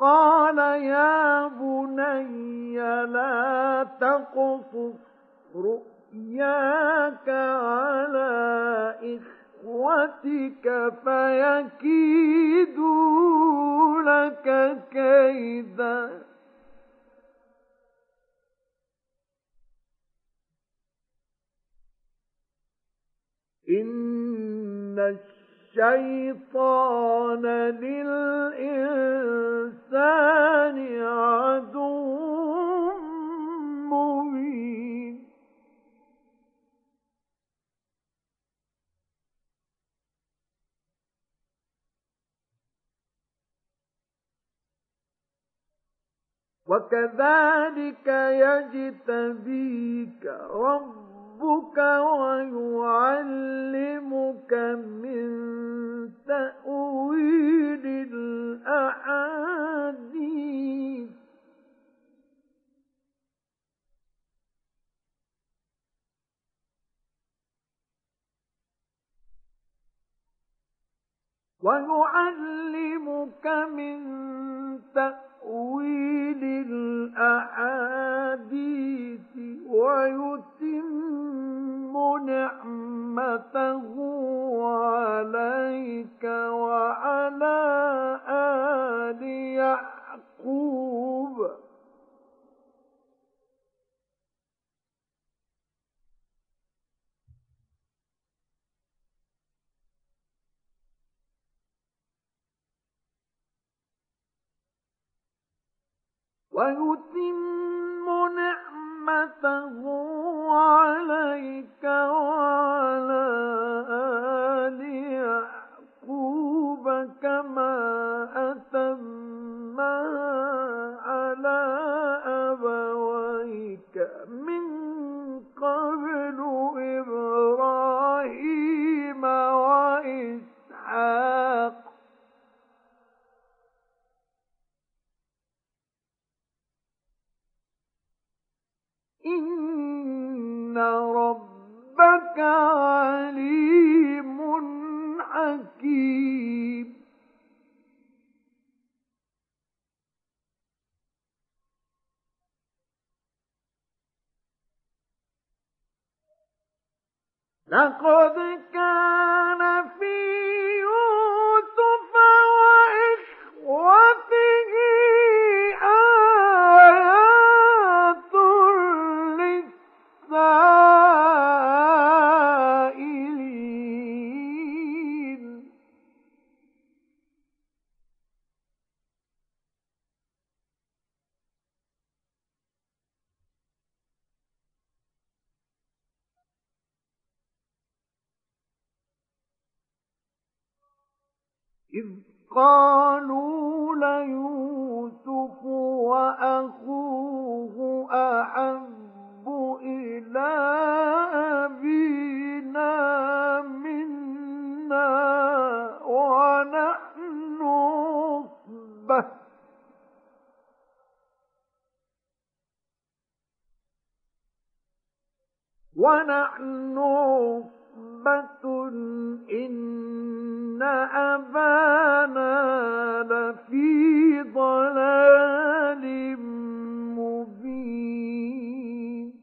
قال يا بني لا تقصص رؤياك على إخوتك فيكيدوا لك كيدا إن الشيطان للإنسان عدو مبين وكذلك يجتبيك ربك ويعلمك من تأويل الأحاديث ويتم نعمته عليك وعلى آل يعقوب كما أتمها على أبويك من قبل إبراهيم وإسحاق إن ربك عليم حكيم لقد كان في يوسف وإخوته آيات للسائلين إذ قالوا ليوسف وأخوه أحب إلى أبينا منا ونحن عصبة إن أبانا لفي ضلال مبين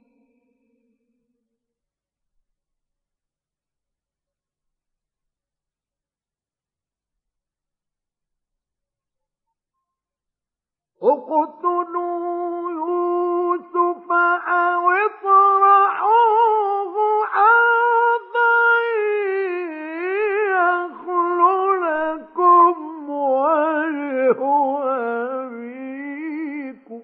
اقتلوا يوسف أو اطرحوه أرضا يخل لكم وجه أبيكم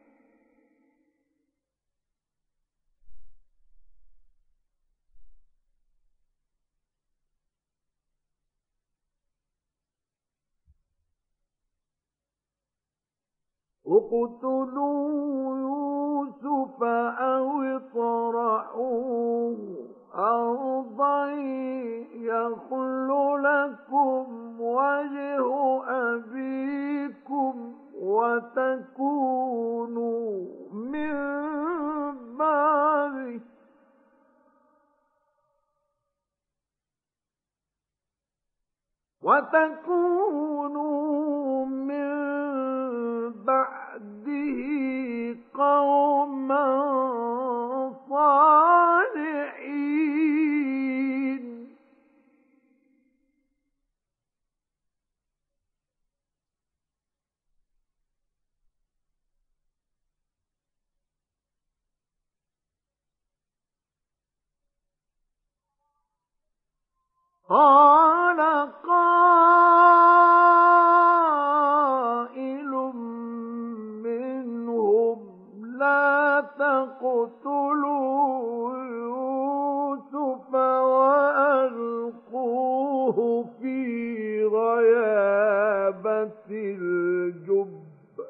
اقتلوا يوسف أو اطرحوه أرضا يخل لكم وجه أبيكم وتكونوا من قال قائل منهم لا تقتلوا يوسف وألقوه في غيابة الجب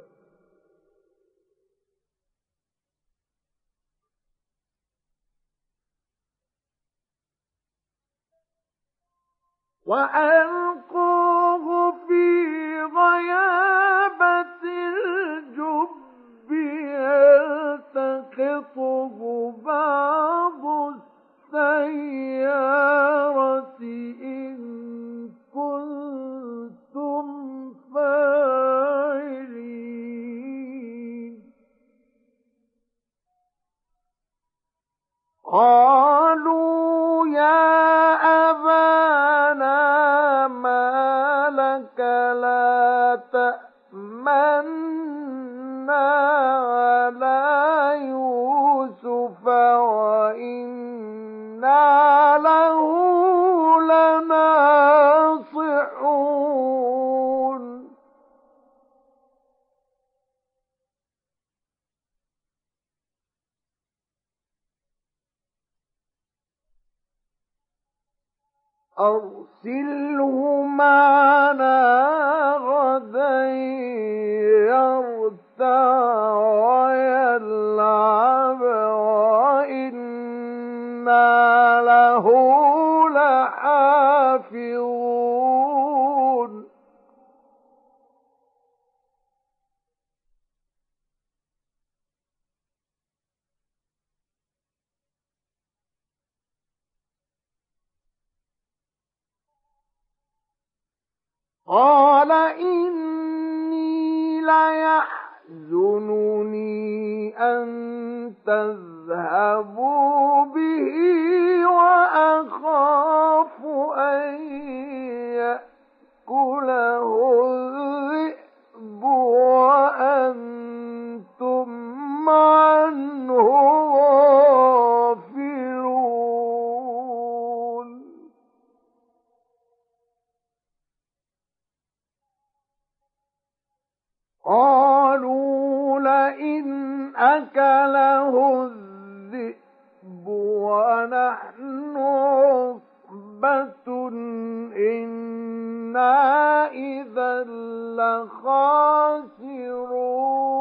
يلتقطه بعض السيارة إن كنتم فاعلين قالوا يا أبانا ما لك لا تأمنا على يوسف وإنا له لناصحون أرسله معنا غدا يرتع ويلعب وإنا له لحافظون قال إني ليحزنني أن تذهبوا به وأخاف أن يأكله الذئب وأنتم عنه غافلون قالوا لئن أكله الذئب ونحن عصبة إنا إذا لخاسرون